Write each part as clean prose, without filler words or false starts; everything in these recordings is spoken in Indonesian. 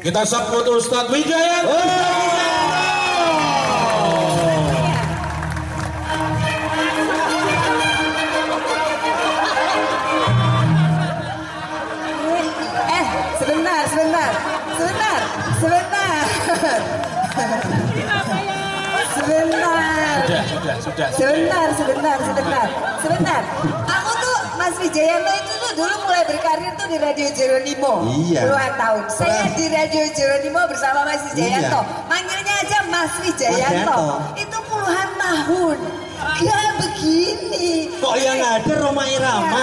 Kita sambut Ustadz Wijaya. Sebentar. Aku tuh Mas Wijayanto itu tuh dulu mulai berkarir tuh di Radio Jeronimo. Iya. Puluhan tahun. Saya di Radio Jeronimo bersama Mas Wijayanto. Iya. Manggilnya aja Mas Wijayanto. Itu puluhan tahun. Ya begini. Kok yang ada Roma Irama?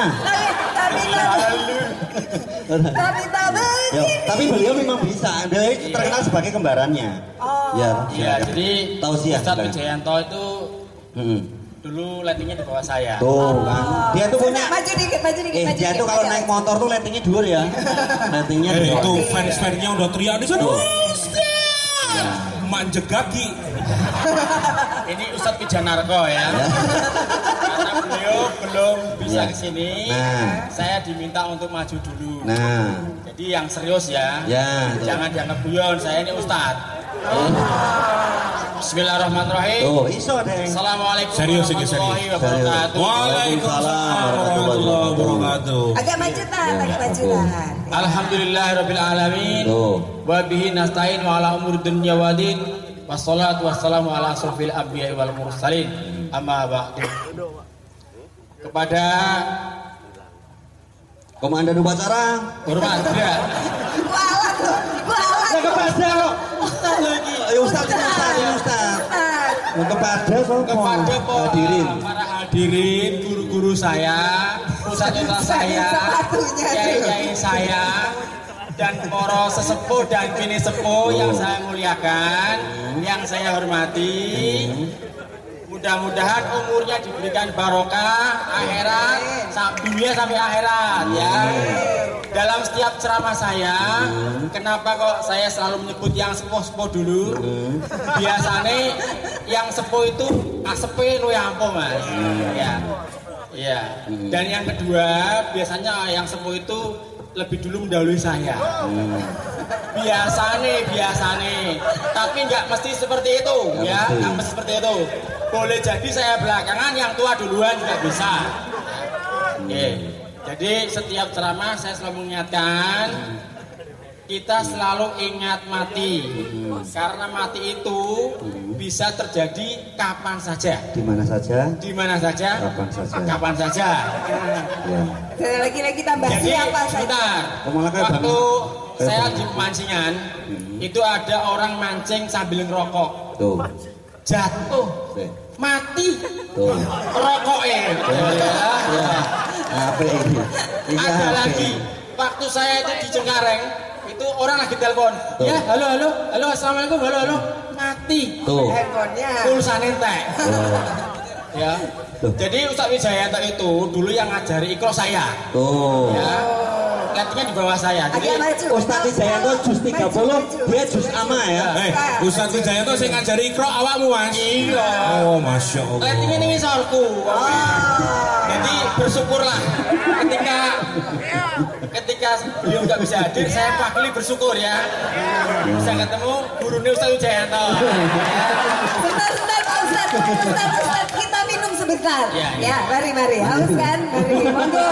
Tapi beliau memang bisa. Beliau terkenal sebagai kembarannya. Oh. Ya, jadi Tausiah. Ustadz Wijayanto itu dulu lightingnya di bawah saya. Tuh kan. Dia tuh punya. Maju dikit. Dia tuh kalau naik motor tuh lightingnya dhuwur ya. Lightingnya Itu fans-fansnya udah teriak di sana. Ya. Manjek kaki. Ini Ustadz Wijanarko ya. Karena beliau belum bisa kesini, saya diminta untuk maju dulu. Jadi yang serius ya. Jangan dianggap guyon, saya ini Ustadz. Bismillahirrahmanirrahim. Iso deh. Assalamualaikum Serius. warahmatullahi wabarakatuh. Waalaikumsalam warahmatullahi wabarakatuh. Agak majutan. Alhamdulillahirabbil alamin. Wa bihi nasta'in wa ala umuri dunya waddin. Wassalatu wassalamu ala asrofil anbiya'i wal mursalin. Amma ba'du. Kepada komandan upacara hormat ya. Gua alat. Kepada Ustaz lagi. Ustaz. Kepada para hadirin, guru-guru saya, ustaz-ustaz saya, kiai-kiai saya, dan para sesepuh dan bini sepuh yang saya muliakan, yang saya hormati. Mudah-mudahan umurnya diberikan barokah akhirat, dunia sampai akhirat ya. Dalam setiap ceramah saya, kenapa kok saya selalu menyebut yang sepuh-sepuh dulu? Biasanya yang sepuh itu asepe lu yang ampuh mas. Ya. Dan yang kedua, biasanya yang sepuh itu lebih dulu mendahului saya. Biasanya. Tapi nggak mesti seperti itu, ya. Nggak mesti seperti itu. Boleh jadi saya belakangan, yang tua duluan juga bisa. Jadi setiap ceramah saya selalu mengingatkan, kita selalu ingat mati. Karena mati itu bisa terjadi kapan saja. Di mana saja? Kapan saja. Lagi tambah jadi, siapa saja? Waktu saya di Mancingan, itu ada orang mancing sambil ngerokok. Jatuh, mati, rokoknya. Ada lagi, waktu saya itu di Cengkareng, itu orang lagi telepon. Ya, halo, assalamualaikum, halo, mati. Handphonenya. Pulsa entek. Ya. Jadi Ustadz Wijayanto itu dulu yang ngajari ikro saya. Ya. Lihatnya di bawah saya. Jadi Ustadz Wijayanto jus 30, dia jus ama ya. Ustadz Wijayanto sing ngajari ikro awakmu mas. Iya. Oh masya Allah. Lihatnya ini ngisorku. Jadi bersyukurlah ketika beliau nggak bisa hadir, saya wakili bersyukur ya. Bisa ketemu gurunya Ustadz Wijayanto. Ustaz, kita minum sebentar. Ya. Mari. Haus kan? Mari, monggo.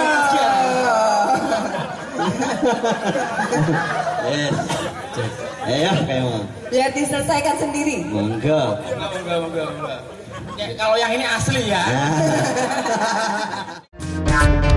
Kayak Biar diselesaikan sendiri. Monggo. Ya, kalau yang ini asli ya.